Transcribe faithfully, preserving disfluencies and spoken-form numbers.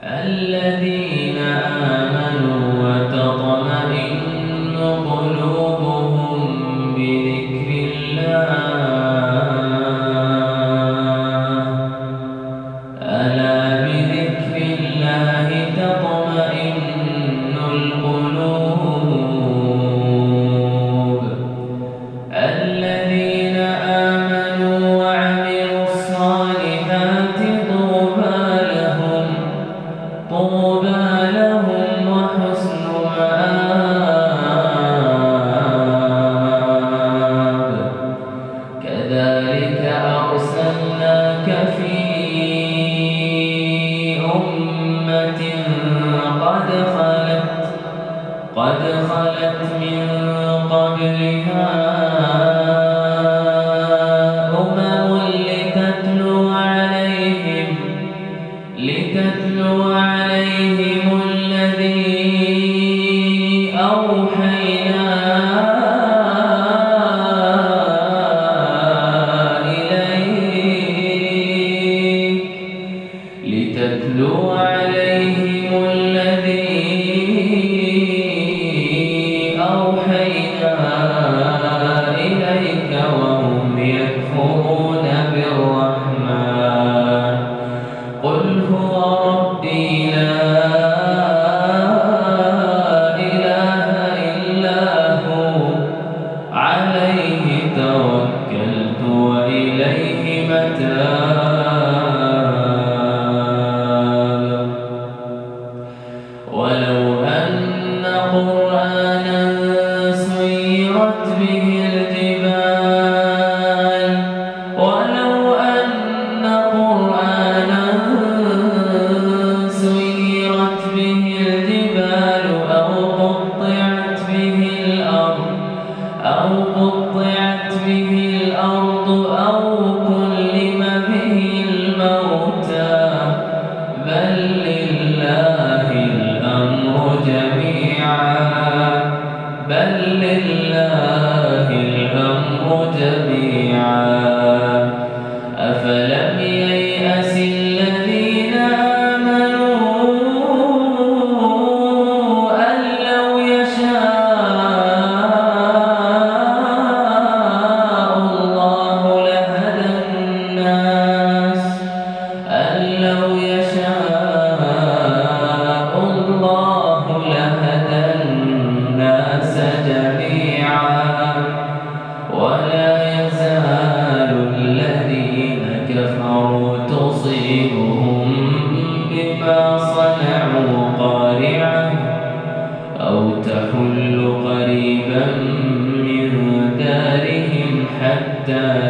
الذين آمنوا وتطمئن قلوبهم بذكر الله ألا بذكر الله تطمئن القلوب الذين آمنوا وعملوا الصالحات طوبى لهم طوبى لهم وحسن مآب كذلك أرسلناك في أمة قد خلت قد خلت من قبلها أمم لتتلو عليهم لتتلو عليهم الذي أوحينا إليك لتتلو عليهم الذي أوحينا إليك وهم يكفرون بالرحمن قل هو ربي لا إله إلا هو عليه توكلت وإليه متاب ولو أن قرآنا سيرت به الجبال ولو أن قرآنا سيرت به الجبال أو قطعت به الأرض أو قطعت به الأرض أو كلم به الموتى بل لله الأمر جميعا بل لله الأمر جميعا أفلم ييأس الذين آمنوا أن لو يشاء الله لهدى الناس أن لو يشاء الله لهدى الناس جميعا ولا يزال الذين كفروا تصيبهم بما صنعوا قارعة أو تحل قريبا من دارهم حتى